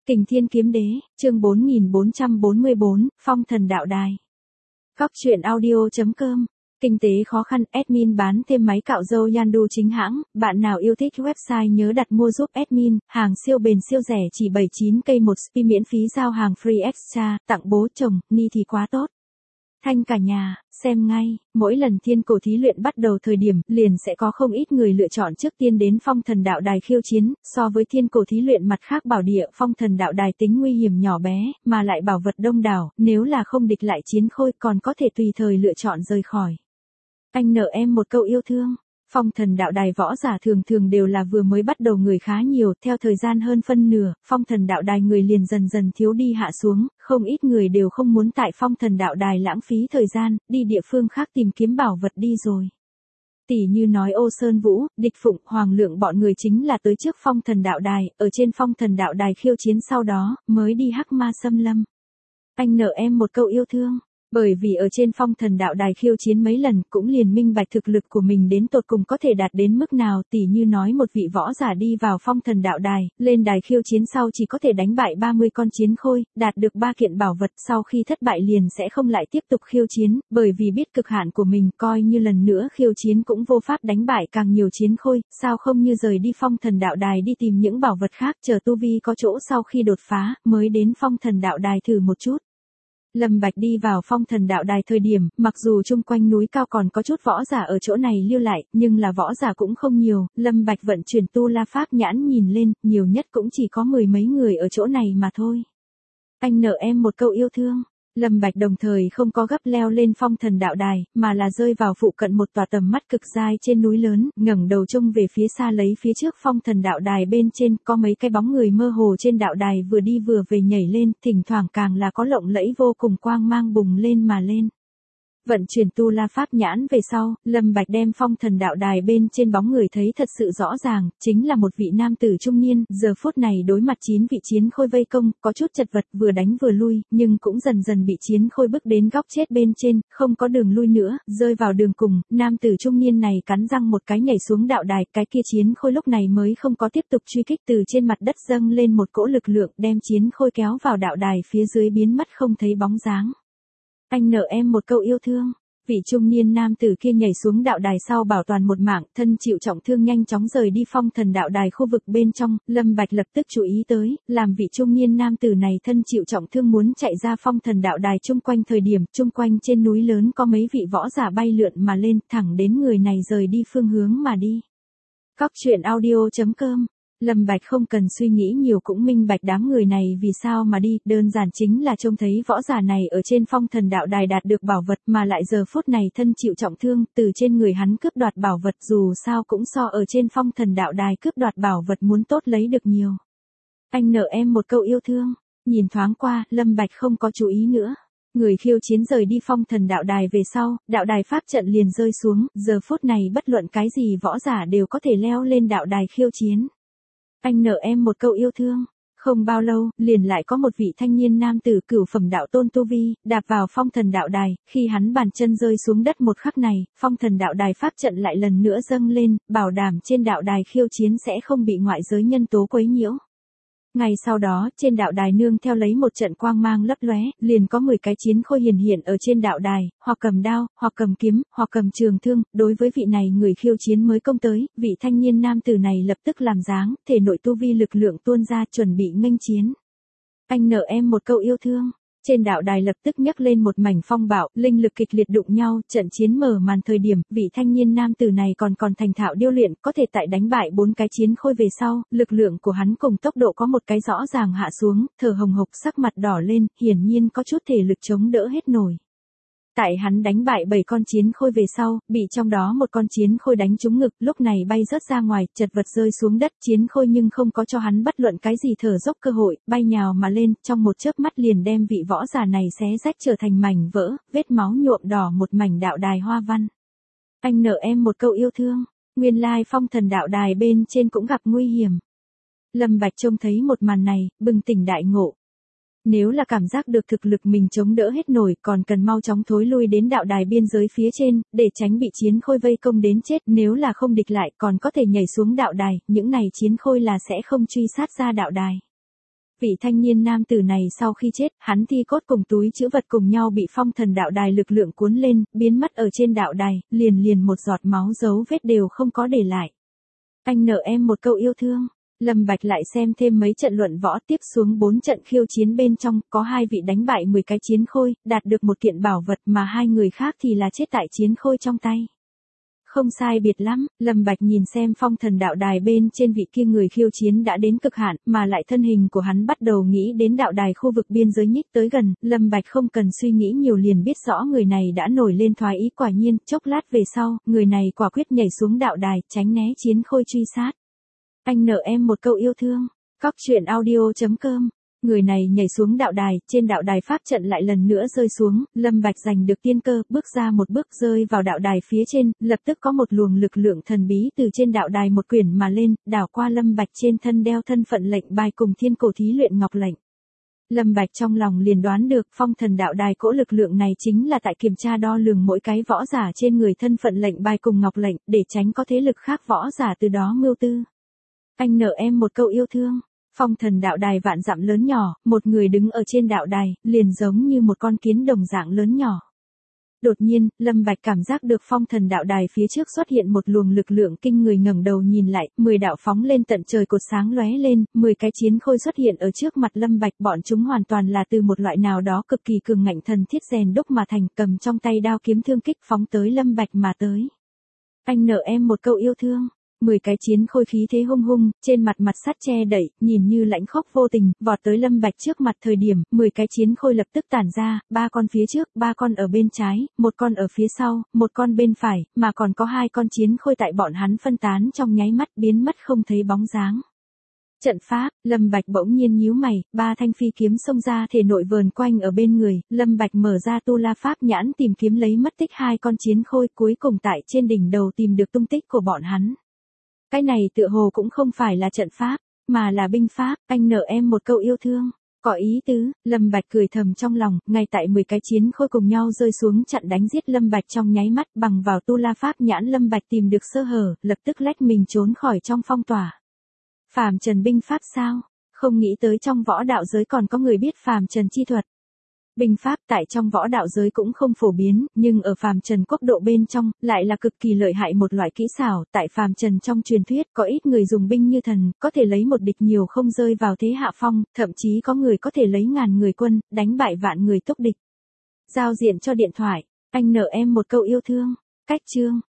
Kình Thiên Kiếm Đế, chương 4444, Phong Thần Đạo Đài. Góc truyện audio.com. Kinh tế khó khăn, admin bán thêm máy cạo râu Yandu chính hãng, bạn nào yêu thích website nhớ đặt mua giúp admin, hàng siêu bền siêu rẻ chỉ 79k một spi miễn phí giao hàng free extra, tặng bố chồng, ni thì quá tốt. Thanh cả nhà, xem ngay, mỗi lần thiên cổ thí luyện bắt đầu thời điểm, liền sẽ có không ít người lựa chọn trước tiên đến Phong Thần Đạo Đài khiêu chiến, so với thiên cổ thí luyện mặt khác bảo địa Phong Thần Đạo Đài tính nguy hiểm nhỏ bé, mà lại bảo vật đông đảo, nếu là không địch lại chiến khôi còn có thể tùy thời lựa chọn rời khỏi. Anh nợ em một câu yêu thương. Phong Thần Đạo Đài võ giả thường thường đều là vừa mới bắt đầu người khá nhiều, theo thời gian hơn phân nửa, Phong Thần Đạo Đài người liền dần dần thiếu đi hạ xuống, không ít người đều không muốn tại Phong Thần Đạo Đài lãng phí thời gian, đi địa phương khác tìm kiếm bảo vật đi rồi. Tỷ như nói Ô Sơn Vũ, Địch Phụng, Hoàng Lượng bọn người chính là tới trước Phong Thần Đạo Đài, ở trên Phong Thần Đạo Đài khiêu chiến sau đó, mới đi Hắc Ma Xâm Lâm. Anh nợ em một câu yêu thương. Bởi vì ở trên Phong Thần Đạo Đài khiêu chiến mấy lần cũng liền minh bạch thực lực của mình đến tột cùng có thể đạt đến mức nào, tỉ như nói một vị võ giả đi vào Phong Thần Đạo Đài, lên đài khiêu chiến sau chỉ có thể đánh bại 30 con chiến khôi, đạt được 3 kiện bảo vật, sau khi thất bại liền sẽ không lại tiếp tục khiêu chiến, bởi vì biết cực hạn của mình, coi như lần nữa khiêu chiến cũng vô pháp đánh bại càng nhiều chiến khôi, sao không như rời đi Phong Thần Đạo Đài đi tìm những bảo vật khác, chờ tu vi có chỗ sau khi đột phá, mới đến Phong Thần Đạo Đài thử một chút. Lâm Bạch đi vào Phong Thần Đạo Đài thời điểm, mặc dù chung quanh núi cao còn có chút võ giả ở chỗ này lưu lại, nhưng là võ giả cũng không nhiều, Lâm Bạch vận chuyển tu la pháp nhãn nhìn lên, nhiều nhất cũng chỉ có 10 mấy người ở chỗ này mà thôi. Anh nợ em một câu yêu thương. Lâm Bạch đồng thời không có gấp leo lên Phong Thần Đạo Đài, mà là rơi vào phụ cận một tòa tầm mắt cực dài trên núi lớn, ngẩng đầu trông về phía xa lấy phía trước Phong Thần Đạo Đài bên trên có mấy cái bóng người mơ hồ trên đạo đài vừa đi vừa về nhảy lên, thỉnh thoảng càng là có lộng lẫy vô cùng quang mang bùng lên mà lên. Vận chuyển tu la pháp nhãn về sau, Lâm Bạch đem Phong Thần Đạo Đài bên trên bóng người thấy thật sự rõ ràng, chính là một vị nam tử trung niên, giờ phút này đối mặt 9 vị chiến khôi vây công, có chút chật vật vừa đánh vừa lui, nhưng cũng dần dần bị chiến khôi bức đến góc chết bên trên, không có đường lui nữa, rơi vào đường cùng, nam tử trung niên này cắn răng một cái nhảy xuống đạo đài, cái kia chiến khôi lúc này mới không có tiếp tục truy kích, từ trên mặt đất dâng lên một cỗ lực lượng đem chiến khôi kéo vào đạo đài phía dưới biến mất không thấy bóng dáng. Anh nợ em một câu yêu thương. Vị trung niên nam tử kia nhảy xuống đạo đài sau bảo toàn một mạng, thân chịu trọng thương nhanh chóng rời đi Phong Thần Đạo Đài khu vực bên trong, Lâm Bạch lập tức chú ý tới, làm vị trung niên nam tử này thân chịu trọng thương muốn chạy ra Phong Thần Đạo Đài chung quanh thời điểm, chung quanh trên núi lớn có mấy vị võ giả bay lượn mà lên, thẳng đến người này rời đi phương hướng mà đi. Góc truyện audio.com. Lâm Bạch không cần suy nghĩ nhiều cũng minh bạch đám người này vì sao mà đi, đơn giản chính là trông thấy võ giả này ở trên Phong Thần Đạo Đài đạt được bảo vật mà lại giờ phút này thân chịu trọng thương, từ trên người hắn cướp đoạt bảo vật dù sao cũng so ở trên Phong Thần Đạo Đài cướp đoạt bảo vật muốn tốt lấy được nhiều. Anh nợ em một câu yêu thương. Nhìn thoáng qua, Lâm Bạch không có chú ý nữa. Người khiêu chiến rời đi Phong Thần Đạo Đài về sau, đạo đài pháp trận liền rơi xuống, giờ phút này bất luận cái gì võ giả đều có thể leo lên đạo đài khiêu chiến. Anh nợ em một câu yêu thương. Không bao lâu, liền lại có một vị thanh niên nam tử cửu phẩm đạo tôn tu vi, đạp vào Phong Thần Đạo Đài, khi hắn bàn chân rơi xuống đất một khắc này, Phong Thần Đạo Đài pháp trận lại lần nữa dâng lên, bảo đảm trên đạo đài khiêu chiến sẽ không bị ngoại giới nhân tố quấy nhiễu. Ngày sau đó, trên đạo đài nương theo lấy một trận quang mang lấp lóe, liền có 10 cái chiến khôi hiện ở trên đạo đài, hoặc cầm đao, hoặc cầm kiếm, hoặc cầm trường thương, đối với vị này người khiêu chiến mới công tới, vị thanh niên nam tử này lập tức làm dáng, thể nội tu vi lực lượng tuôn ra chuẩn bị nghênh chiến. Anh nợ em một câu yêu thương. Trên đạo đài lập tức nhấc lên một mảnh phong bạo, linh lực kịch liệt đụng nhau, trận chiến mở màn thời điểm, vị thanh niên nam tử này còn thành thạo điêu luyện, có thể tại đánh bại 4 cái chiến khôi về sau, lực lượng của hắn cùng tốc độ có một cái rõ ràng hạ xuống, thở hồng hộc sắc mặt đỏ lên, hiển nhiên có chút thể lực chống đỡ hết nổi. Tại hắn đánh bại 7 con chiến khôi về sau, bị trong đó một con chiến khôi đánh trúng ngực, lúc này bay rớt ra ngoài, chật vật rơi xuống đất, chiến khôi nhưng không có cho hắn bất luận cái gì thở dốc cơ hội, bay nhào mà lên, trong một chớp mắt liền đem vị võ giả này xé rách trở thành mảnh vỡ, vết máu nhuộm đỏ một mảnh đạo đài hoa văn. Anh nợ em một câu yêu thương. Nguyên lai Phong Thần Đạo Đài bên trên cũng gặp nguy hiểm. Lâm Bạch trông thấy một màn này, bừng tỉnh đại ngộ. Nếu là cảm giác được thực lực mình chống đỡ hết nổi, còn cần mau chóng thối lui đến đạo đài biên giới phía trên, để tránh bị chiến khôi vây công đến chết, nếu là không địch lại còn có thể nhảy xuống đạo đài, những này chiến khôi là sẽ không truy sát ra đạo đài. Vị thanh niên nam tử này sau khi chết, hắn thi cốt cùng túi trữ vật cùng nhau bị phong thần đạo đài lực lượng cuốn lên, biến mất ở trên đạo đài, liền một giọt máu dấu vết đều không có để lại. Anh nợ em một câu yêu thương. Lâm Bạch lại xem thêm mấy trận luận võ, tiếp xuống 4 trận khiêu chiến bên trong, có 2 vị đánh bại 10 cái chiến khôi, đạt được một kiện bảo vật mà 2 người khác thì là chết tại chiến khôi trong tay. Không sai biệt lắm, Lâm Bạch nhìn xem phong thần đạo đài bên trên vị kia người khiêu chiến đã đến cực hạn, mà lại thân hình của hắn bắt đầu nghĩ đến đạo đài khu vực biên giới nhích tới gần, Lâm Bạch không cần suy nghĩ nhiều liền biết rõ người này đã nổi lên thoái ý, quả nhiên, chốc lát về sau, người này quả quyết nhảy xuống đạo đài, tránh né chiến khôi truy sát. Anh nợ em một câu yêu thương. Cóc truyện audio.com. Người này nhảy xuống đạo đài, trên đạo đài pháp trận lại lần nữa rơi xuống, Lâm Bạch giành được tiên cơ, bước ra một bước rơi vào đạo đài phía trên, lập tức có một luồng lực lượng thần bí từ trên đạo đài một quyển mà lên, đảo qua Lâm Bạch trên thân đeo thân phận lệnh bài cùng thiên cổ thí luyện ngọc lệnh. Lâm Bạch trong lòng liền đoán được phong thần đạo đài cỗ lực lượng này chính là tại kiểm tra đo lường mỗi cái võ giả trên người thân phận lệnh bài cùng ngọc lệnh, để tránh có thế lực khác võ giả từ đó mưu tư. Anh nợ em một câu yêu thương. Phong thần đạo đài vạn dặm lớn nhỏ, một người đứng ở trên đạo đài, liền giống như một con kiến đồng dạng lớn nhỏ. Đột nhiên, Lâm Bạch cảm giác được phong thần đạo đài phía trước xuất hiện một luồng lực lượng kinh người, ngẩng đầu nhìn lại, 10 đạo phóng lên tận trời cột sáng lóe lên, 10 cái chiến khôi xuất hiện ở trước mặt Lâm Bạch, bọn chúng hoàn toàn là từ một loại nào đó cực kỳ cường ngạnh thần thiết rèn đúc mà thành, cầm trong tay đao kiếm thương kích phóng tới Lâm Bạch mà tới. Anh nợ em một câu yêu thương. 10 cái chiến khôi khí thế hung hung, trên mặt sắt che đậy, nhìn như lãnh khốc vô tình, vọt tới Lâm Bạch trước mặt thời điểm, 10 cái chiến khôi lập tức tản ra, 3 con phía trước, 3 con ở bên trái, 1 con ở phía sau, 1 con bên phải, mà còn có 2 con chiến khôi tại bọn hắn phân tán trong nháy mắt biến mất không thấy bóng dáng. Trận pháp, Lâm Bạch bỗng nhiên nhíu mày, 3 thanh phi kiếm xông ra thể nội vờn quanh ở bên người, Lâm Bạch mở ra tu la pháp nhãn tìm kiếm lấy mất tích 2 con chiến khôi, cuối cùng tại trên đỉnh đầu tìm được tung tích của bọn hắn. Cái này tựa hồ cũng không phải là trận pháp, mà là binh pháp, anh nợ em một câu yêu thương. Có ý tứ, Lâm Bạch cười thầm trong lòng, ngay tại 10 cái chiến khôi cùng nhau rơi xuống chặn đánh giết Lâm Bạch trong nháy mắt, bằng vào tu la pháp nhãn Lâm Bạch tìm được sơ hở, lập tức lách mình trốn khỏi trong phong tỏa. Phàm trần binh pháp sao? Không nghĩ tới trong võ đạo giới còn có người biết phàm trần chi thuật. Binh pháp tại trong võ đạo giới cũng không phổ biến, nhưng ở phàm trần quốc độ bên trong, lại là cực kỳ lợi hại một loại kỹ xảo, tại phàm trần trong truyền thuyết, có ít người dùng binh như thần, có thể lấy một địch nhiều không rơi vào thế hạ phong, thậm chí có người có thể lấy ngàn người quân, đánh bại vạn người túc địch. Giao diện cho điện thoại, anh nợ em một câu yêu thương. Cách chương.